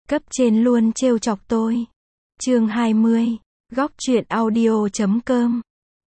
Cấp trên luôn trêu chọc tôi. Chương 20. Góc truyện audio.com.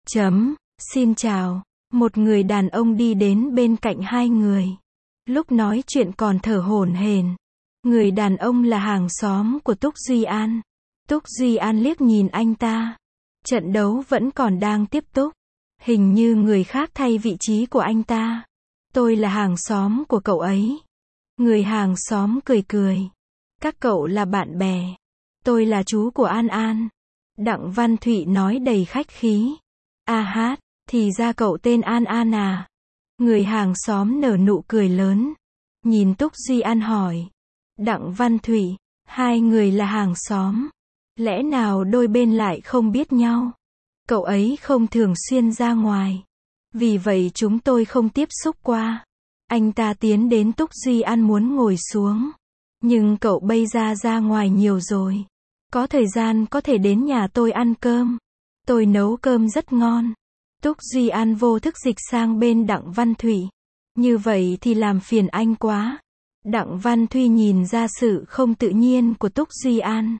Xin chào. Một người đàn ông đi đến bên cạnh hai người. Lúc nói chuyện còn thở hổn hển. Người đàn ông là hàng xóm của Túc Duy An. Túc Duy An liếc nhìn anh ta. Trận đấu vẫn còn đang tiếp tục. Hình như người khác thay vị trí của anh ta. Tôi là hàng xóm của cậu ấy. Người hàng xóm cười cười. Các cậu là bạn bè. Tôi là chú của An An. Đặng Văn Thụy nói đầy khách khí. A hát, thì ra cậu tên An An à? Người hàng xóm nở nụ cười lớn. Nhìn Túc Duy An hỏi. Đặng Văn Thụy, hai người là hàng xóm. Lẽ nào đôi bên lại không biết nhau? Cậu ấy không thường xuyên ra ngoài. Vì vậy chúng tôi không tiếp xúc qua. Anh ta tiến đến Túc Duy An muốn ngồi xuống. Nhưng cậu bây giờ ra ngoài nhiều rồi. Có thời gian có thể đến nhà tôi ăn cơm. Tôi nấu cơm rất ngon. Túc Duy An vô thức dịch sang bên Đặng Văn Thụy. Như vậy thì làm phiền anh quá. Đặng Văn Thụy nhìn ra sự không tự nhiên của Túc Duy An.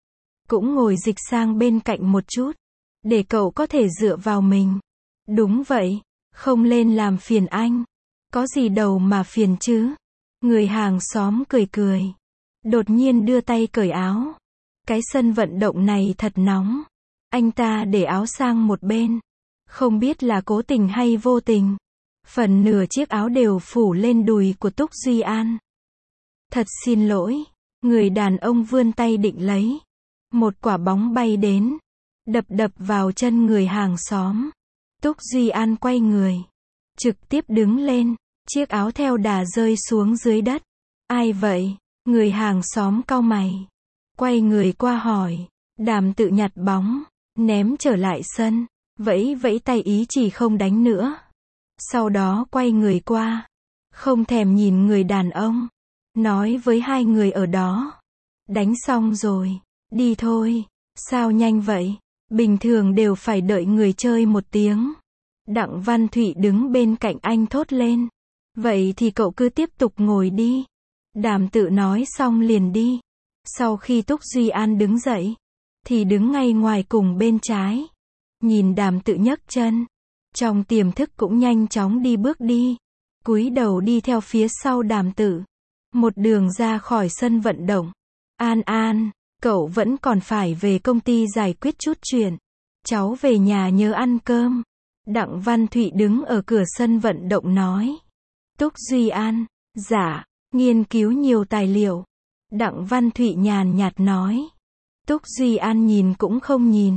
Cũng ngồi dịch sang bên cạnh một chút. Để cậu có thể dựa vào mình. Đúng vậy. Không lên làm phiền anh. Có gì đâu mà phiền chứ. Người hàng xóm cười cười. Đột nhiên đưa tay cởi áo. Cái sân vận động này thật nóng. Anh ta để áo sang một bên. Không biết là cố tình hay vô tình. Phần nửa chiếc áo đều phủ lên đùi của Túc Duy An. Thật xin lỗi. Người đàn ông vươn tay định lấy. Một quả bóng bay đến. Đập vào chân người hàng xóm. Túc Duy An quay người. Trực tiếp đứng lên. Chiếc áo theo đà rơi xuống dưới đất. Ai vậy? Người hàng xóm cau mày. Quay người qua hỏi. Đàm Tự nhặt bóng. Ném trở lại sân. Vẫy tay ý chỉ không đánh nữa. Sau đó quay người qua. Không thèm nhìn người đàn ông. Nói với hai người ở đó. Đánh xong rồi. Đi thôi. Sao nhanh vậy? Bình thường đều phải đợi người chơi một tiếng. Đặng Văn Thụy đứng bên cạnh anh thốt lên. Vậy thì cậu cứ tiếp tục ngồi đi. Đàm Tự nói xong liền đi. Sau khi Túc Duy An đứng dậy. Thì đứng ngay ngoài cùng bên trái. Nhìn Đàm Tự nhấc chân. Trong tiềm thức cũng nhanh chóng đi bước đi. Cúi đầu đi theo phía sau Đàm Tự. Một đường ra khỏi sân vận động. An An, cậu vẫn còn phải về công ty giải quyết chút chuyện. Cháu về nhà nhớ ăn cơm. Đặng Văn Thụy đứng ở cửa sân vận động nói. Túc Duy An, dạ, nghiên cứu nhiều tài liệu. Đặng Văn Thụy nhàn nhạt nói. Túc Duy An nhìn cũng không nhìn.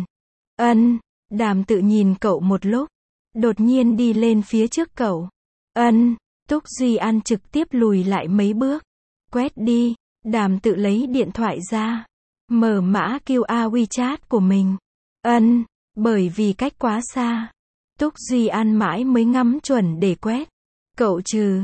Đàm Tự nhìn cậu một lúc. Đột nhiên đi lên phía trước cậu. Túc Duy An trực tiếp lùi lại mấy bước. Quét đi. Đàm Tự lấy điện thoại ra. Mở mã QR WeChat của mình. Bởi vì cách quá xa. Túc Duy An mãi mới ngắm chuẩn để quét. Cậu trừ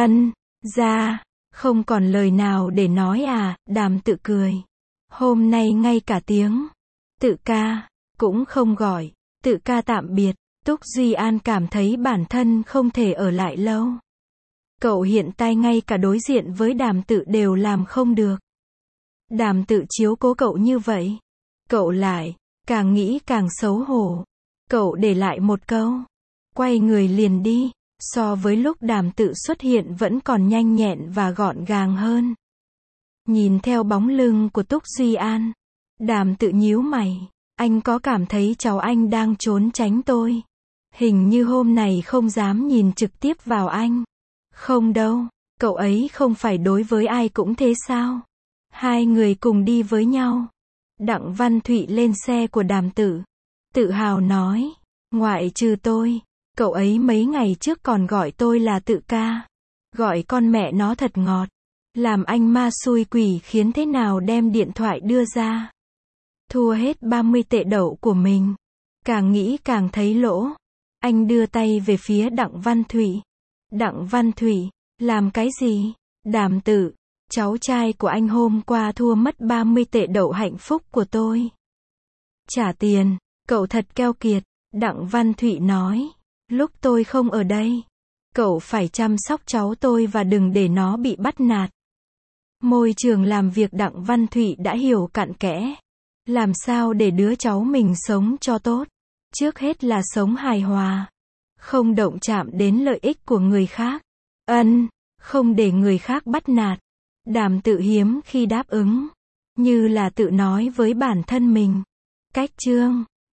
ra. Không còn lời nào để nói à? Đàm Tự cười. Hôm nay ngay cả tiếng Tự ca cũng không gọi. Tự ca tạm biệt. Túc Duy An cảm thấy bản thân không thể ở lại lâu. Cậu hiện tại ngay cả đối diện với Đàm Tự đều làm không được. Đàm Tự chiếu cố cậu như vậy. Cậu lại càng nghĩ càng xấu hổ. Cậu để lại một câu. Quay người liền đi. So với lúc Đàm Tự xuất hiện vẫn còn nhanh nhẹn và gọn gàng hơn. Nhìn theo bóng lưng của Túc Duy An. Đàm Tự nhíu mày. Anh có cảm thấy cháu anh đang trốn tránh tôi? Hình như hôm nay không dám nhìn trực tiếp vào anh. Không đâu. Cậu ấy không phải đối với ai cũng thế sao? Hai người cùng đi với nhau. Đặng Văn Thụy lên xe của Đàm Tự. Tự hào nói. Ngoại trừ tôi. Cậu ấy mấy ngày trước còn gọi tôi là Tự ca. Gọi con mẹ nó thật ngọt. Làm anh ma xui quỷ khiến thế nào đem điện thoại đưa ra. Thua hết 30 tệ đậu của mình. Càng nghĩ càng thấy lỗ. Anh đưa tay về phía Đặng Văn Thụy. Đặng Văn Thụy, làm cái gì? Đàm Tự, cháu trai của anh hôm qua thua mất 30 tệ đậu hạnh phúc của tôi. Trả tiền, cậu thật keo kiệt. Đặng Văn Thụy nói. Lúc tôi không ở đây. Cậu phải chăm sóc cháu tôi và đừng để nó bị bắt nạt. Môi trường làm việc Đặng Văn Thụy đã hiểu cặn kẽ. Làm sao để đứa cháu mình sống cho tốt? Trước hết là sống hài hòa. Không động chạm đến lợi ích của người khác. Không để người khác bắt nạt. Đàm tự hiếm khi đáp ứng. Như là tự nói với bản thân mình. Cách chương